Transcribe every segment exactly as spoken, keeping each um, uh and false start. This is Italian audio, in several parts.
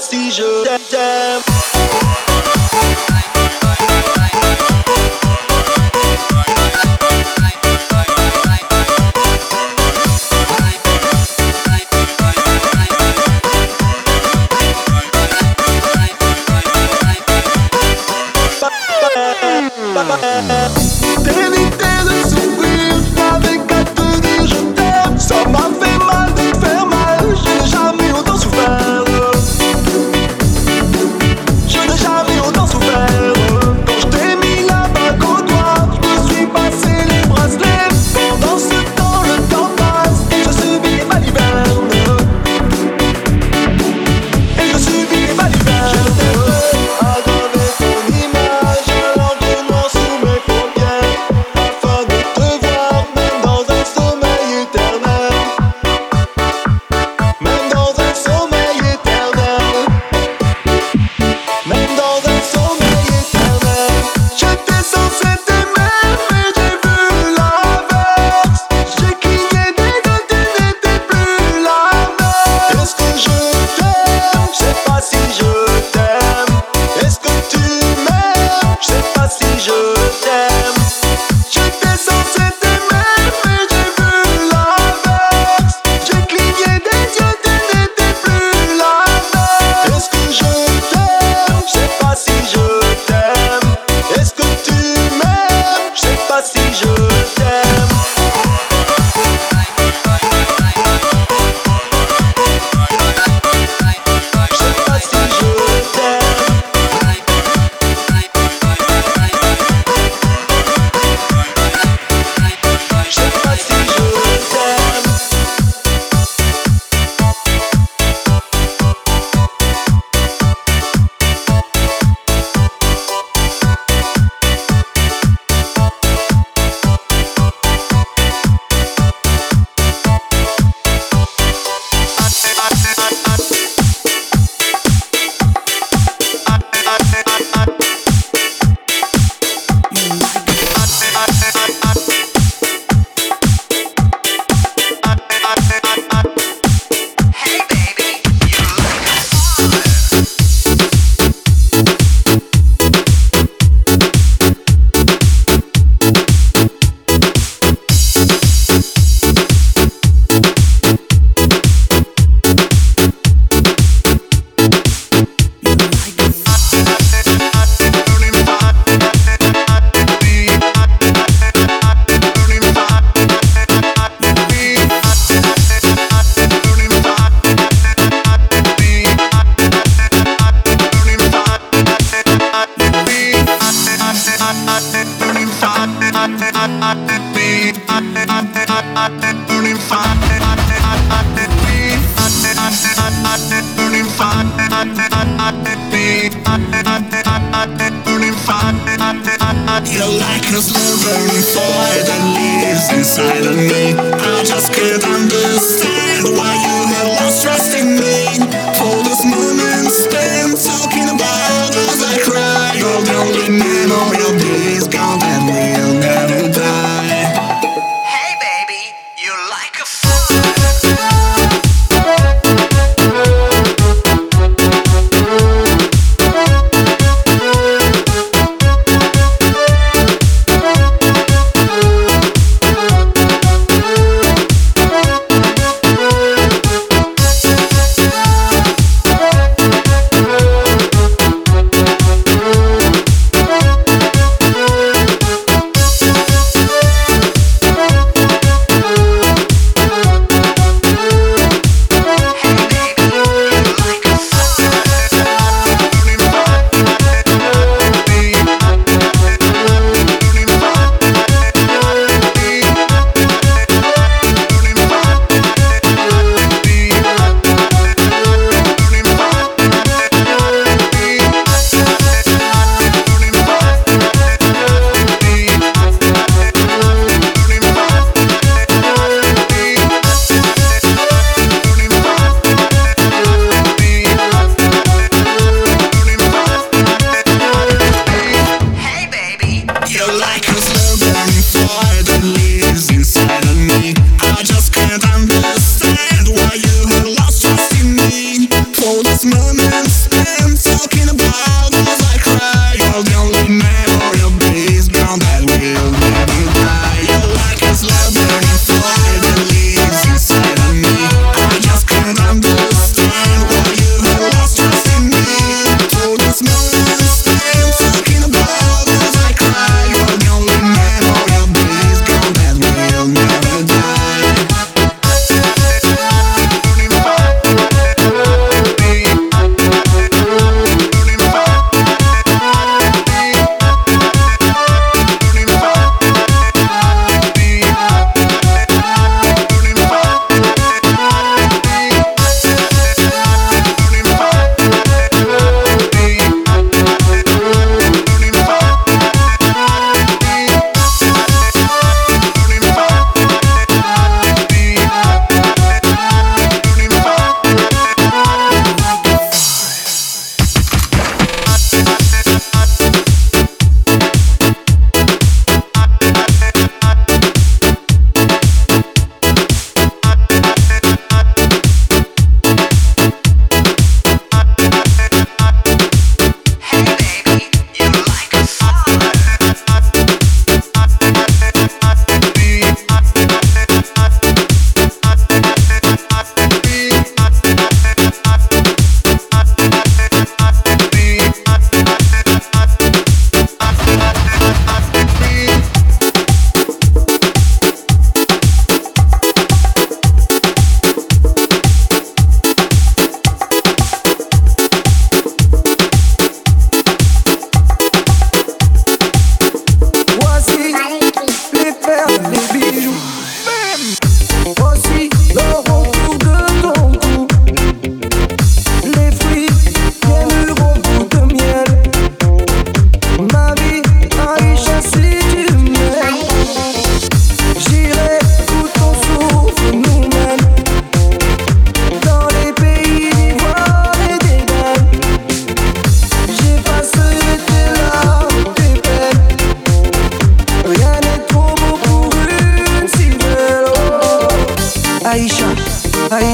si je t'aime. D'éviter de souffrir avec à te dire je t'aime. Ça m'a fait mal de te faire mal. Je n'ai jamais autant souffert. Je n'ai jamais autant souffert. Quand je t'ai mis la bague au doigt, je me suis passé les bracelets. Pendant ce temps le temps passe et je subis les balivernes. Et je subis les balivernes. Je t'ai aggravé ton image à l'entraînement sous mes paupières, afin de te voir même dans un sommeil éternel. Même dans un sommeil éternel. Même dans un sommeil éternel. J'étais censé t'aimer mais j'ai vu l'inverse. J'ai cligné des yeux, tu n'étais plus la même. Est-ce que je t'aime? Je sais pas si je t'aime. Est-ce que tu m'aimes? Je sais pas si je t'aime. J'étais censé t'aimer mais j'ai vu l'inverse. J'ai cligné des yeux, tu n'étais plus la même. Est-ce que je t'aime? Je sais pas si je t'aime. Est-ce que tu m'aimes? Je sais pas si je t'aime. Je sais pas si je t'aime. Je sais pas si je t'aime. You're like a slow burning fire that lives inside of me. I just can't understand why you have lost trust in me. For those moments spent talking about us, I cry. You're the only memory of days gone that will never die. Hey baby, you like a Je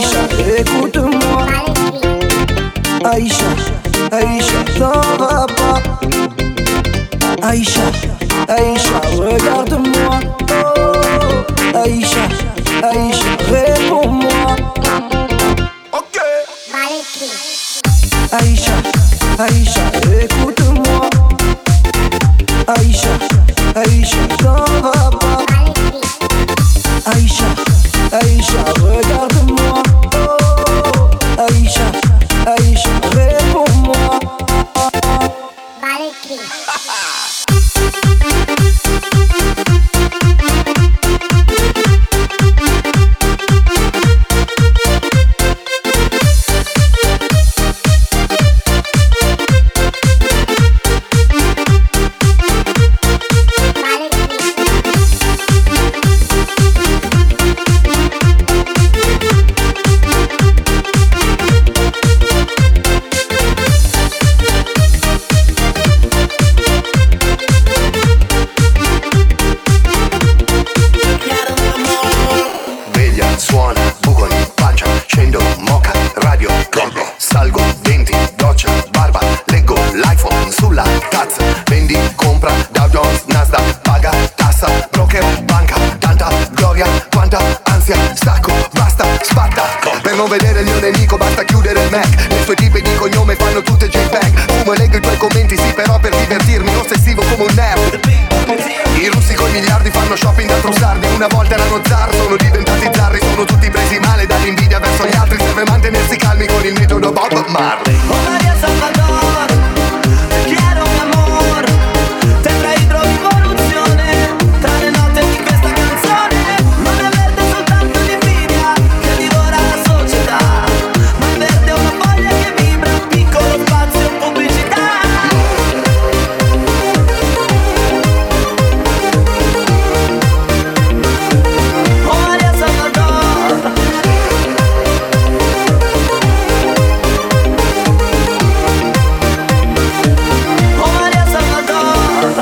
Aïcha, écoute-moi. Aïcha, Aïcha, t'en vas pas. Aïcha, Aïcha, regarde-moi. Oh, Aïcha, Aïcha, réponds-moi. Ok. Aïcha, Aïcha, écoute-moi. Aïcha, Aïcha, t'en vas pas. Aïcha, Aïcha, regarde-moi. Oh, Aïcha, Aïcha, réponds-moi. Non vedere il mio nemico basta chiudere il Mac. Le sue tipe di cognome fanno tutte JPEG. Fumo e leggo i tuoi commenti, sì, però per divertirmi, ossessivo come un nerd. I russi coi miliardi fanno shopping da trussardi. Una volta erano zar, sono diventati zarri. Sono tutti presi male dall'invidia verso gli altri. Serve mantenersi calmi con il metodo Bob Marley. Oh Maria Salvador, te quiero mi amor. Te traidrò rivoluzione tra le note di questa canzone. Non è verde soltanto l'invidia che divora la società, ma è verde una foglia che vibra, piccolo spazio, pubblicità. Oh Maria Salvador, oh Maria Salvador.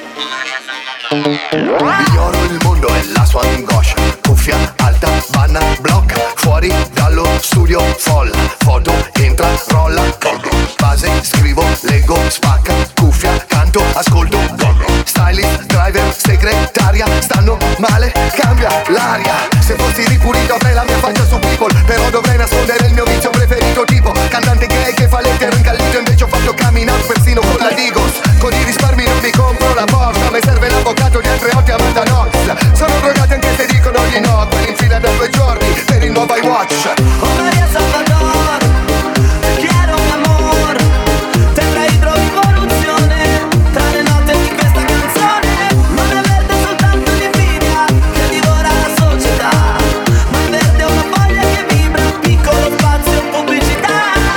Ignoro il mondo e la sua angoscia. Cuffia alta, banna, blocca. Fuori dallo studio, folla. Foto, entra, rolla. Base, scrivo, leggo, spacca. Cuffia, canto, ascolto. Stylist, driver, segretaria. Stanno male, cambia l'aria. Se fossi ripulito avrei la mia faccia su People. Però dovrei nascondere il mio vizio preferito. Tipo cantante gay che fa lettera incallito. Invece ho fatto coming out persino con la Digos. Con i risparmi non mi compro la Porsche. Mi serve l'avvocato di Andreotti Amanda Knox. Sono drogati anche se dicono di no. Quelli in fila da due giorni per il nuovo iWatch. Oh Maria Salvador, te quiero mi amor. Te traidrò rivoluzione tra le note di questa canzone. Non è verde soltanto l'invidia che divora la società, ma è verde una foglia che vibra, piccolo spazio, pubblicità.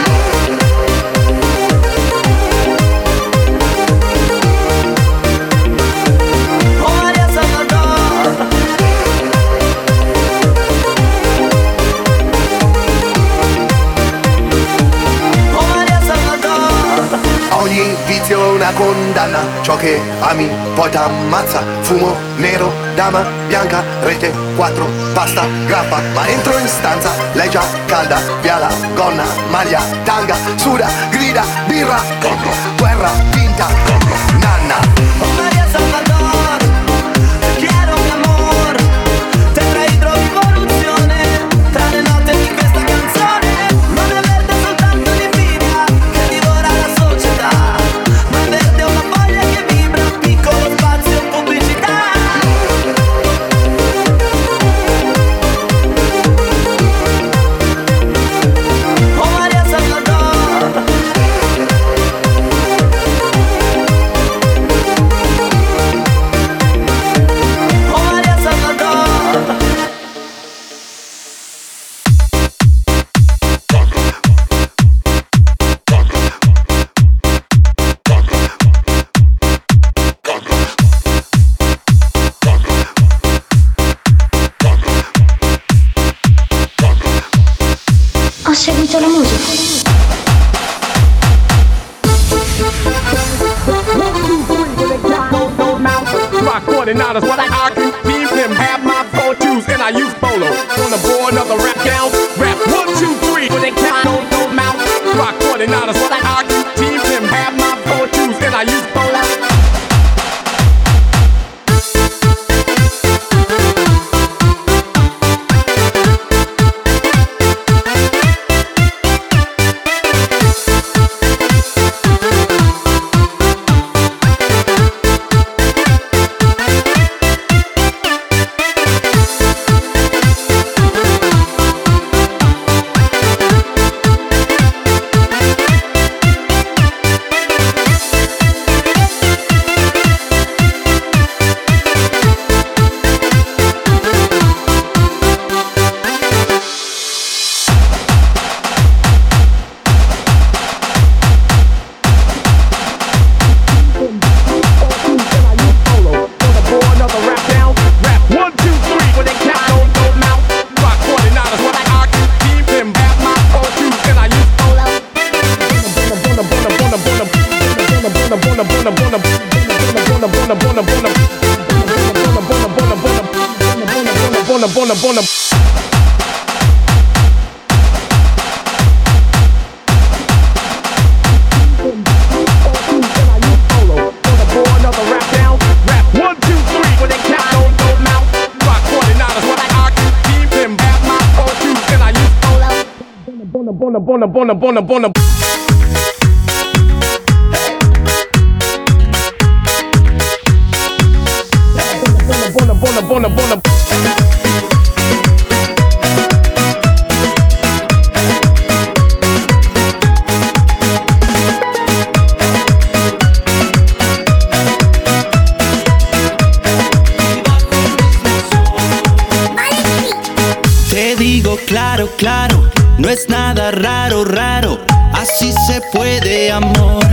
Oh Maria Salvador, oh Maria Salvador. Ogni vizio è una condanna. Ciò che ami poi t'ammazza. Fumo nero, dama bianca, rete quattro, pasta, grappa. Ma entro in stanza, lei già calda. Via la gonna, maglia, tanga. Suda, grida, birra, guerra vinta, nanna. Oh Maria Salvador, te quiero mi amor. Te traidrò rivoluzione tra le note di questa canzone. Non è verde soltanto l'invidia che divora la società, ma è verde una foglia che vibra, piccolo spazio, pubblicità. Oh Maria Salvador, oh Maria Salvador. Ho seguito la musica. My forty-niners, what I can keep them have my fortunes and I use polo. Gonna bore another rap down, rap one. Bona, bona, bona, bona, bona. Bona, bona, bona, bona. Te digo claro, claro, no es nada raro, raro, así se puede, amor.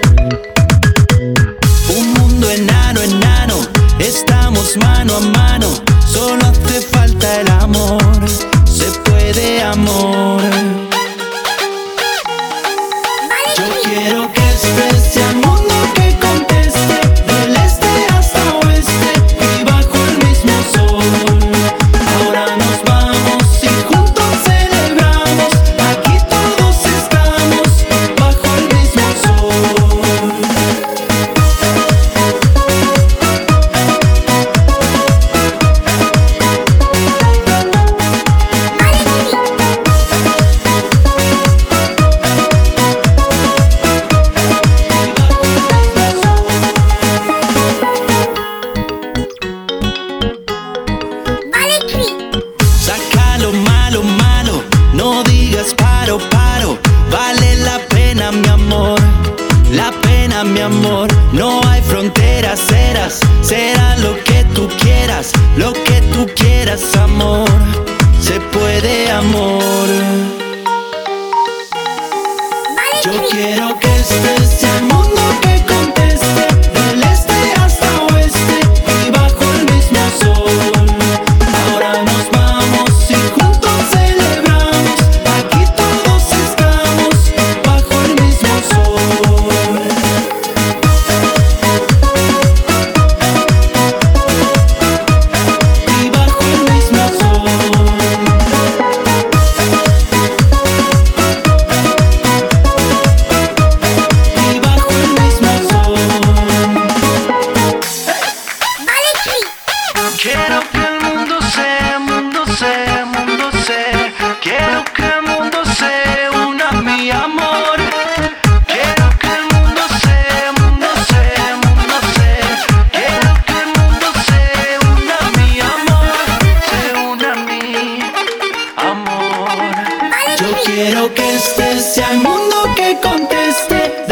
Un mundo enano, enano, estamos mano a mano, solo hace falta el amor, se puede, amor. Yo quiero que este sea el mundo que conteste, del este hasta oeste y bajo el mismo sol. Ahora nos vamos y juntos celebramos, aquí todos estamos bajo el mismo sol. Saca lo malo, malo, no digas paro, paro, vale la pena, mi amor, la pena, mi amor. No hay fronteras, eras, será lo que tú quieras, lo que tú quieras, amor, se puede, amor. Yo quiero que este sea el mundo que conteste, del este hasta oeste y bajo el mismo sol. Ahora nos vamos y juntos celebramos, aquí todos estamos bajo el mismo sol. Y bajo el mismo sol. Y bajo el mismo sol. Quiero que el mundo sea, mundo sea, mundo sea. Quiero que el mundo sea una, mi amor. Quiero que el mundo sea, mundo sea, mundo sea. Quiero que el mundo sea una, mi amor. Sea una, mi amor. Yo quiero que este sea el mundo que conteste,